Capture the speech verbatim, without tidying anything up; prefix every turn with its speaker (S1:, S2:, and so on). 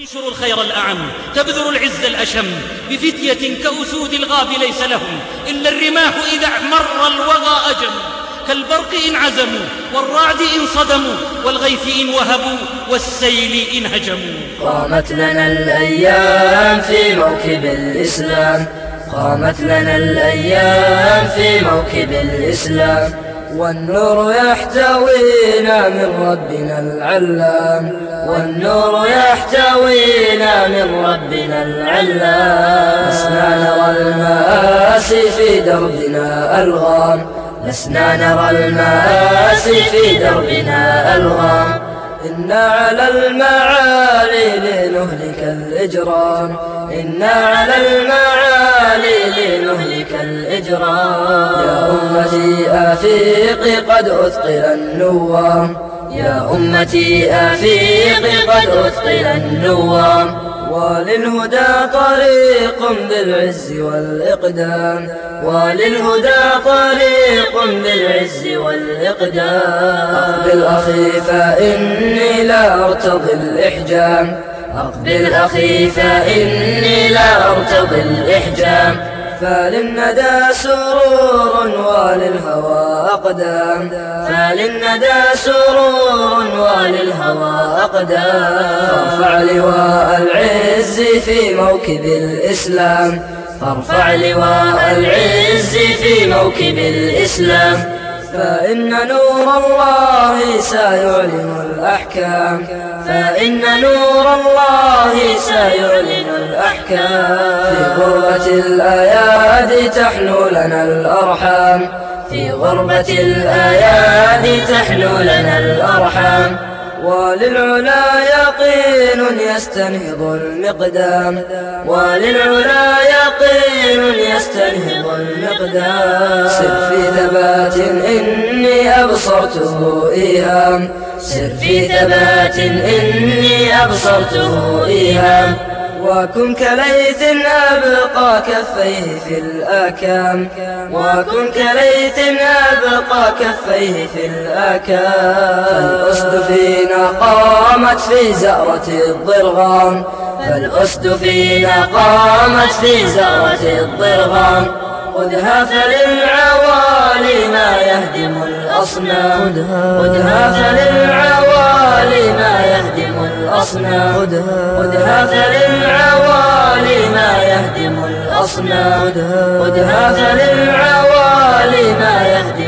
S1: تنشر الخير الأعم تبذر العز الأشم بفتية كأسود الغاب ليس لهم إلا الرماح إذا مر الوغى أجم كالبرق إن عزموا والرعد إن صدموا والغيث إن وهبوا والسيل إن هجموا.
S2: قامت لنا الأيام في موكب الإسلام قامت لنا الأيام في موكب الإسلام والنور يحتوينا من ربنا العلام والنور يحتوينا من ربنا العلام. لسنا نرى المآسي في دربنا ألغام لسنا نرى المآسي في دربنا ألغام. إنا على المعالي لنهلك الإجرام إنا على المعالي لنهلك الإجرام. يا أمتي أفيقي قد أثقل النوام يا أمتي أفيقي قد أثقل النوام. وللهدى طريق بالعز والإقدام وللهدى طريق بالعز والإقدام. أقبل أخي فإني لا أرتضي الإحجام أقبل أخي فإني لا أرتضي الإحجام. فللندى سرور وللهوى أقدام فللندى سرور وللهوى أقدام. فارفع لواء العز في موكب الإسلام فارفع لواء العز في موكب الإسلام. فإن نور الله سيعلن الأحكام فإن نور الله سيعلن الأحكام. في غربة الأيادي تحنو لنا الأرحام في غربة الأيادي تحنو لنا الأرحام. وللعلا يقين يستنهض المقدام وللعلا يقين يستنهض المقدام. سر في ثبات إني أبصرته إيهام سر في ثبات إني أبصرته إيهام. وكن كليث أبقى كفيه في الآكام وكن كليث أبقى كفيه في الآكام. فالأسد فينا قامت في زأرة الضرغام فالأسد فينا قامت في زأرة الضرغام. خذها فللعوالي ما يهدم الأصنام خذها فللعوالي ما يهدم الأصنام خذها فللعوالي ما يهدم الأصنام خذها فللعوالي ما يهدم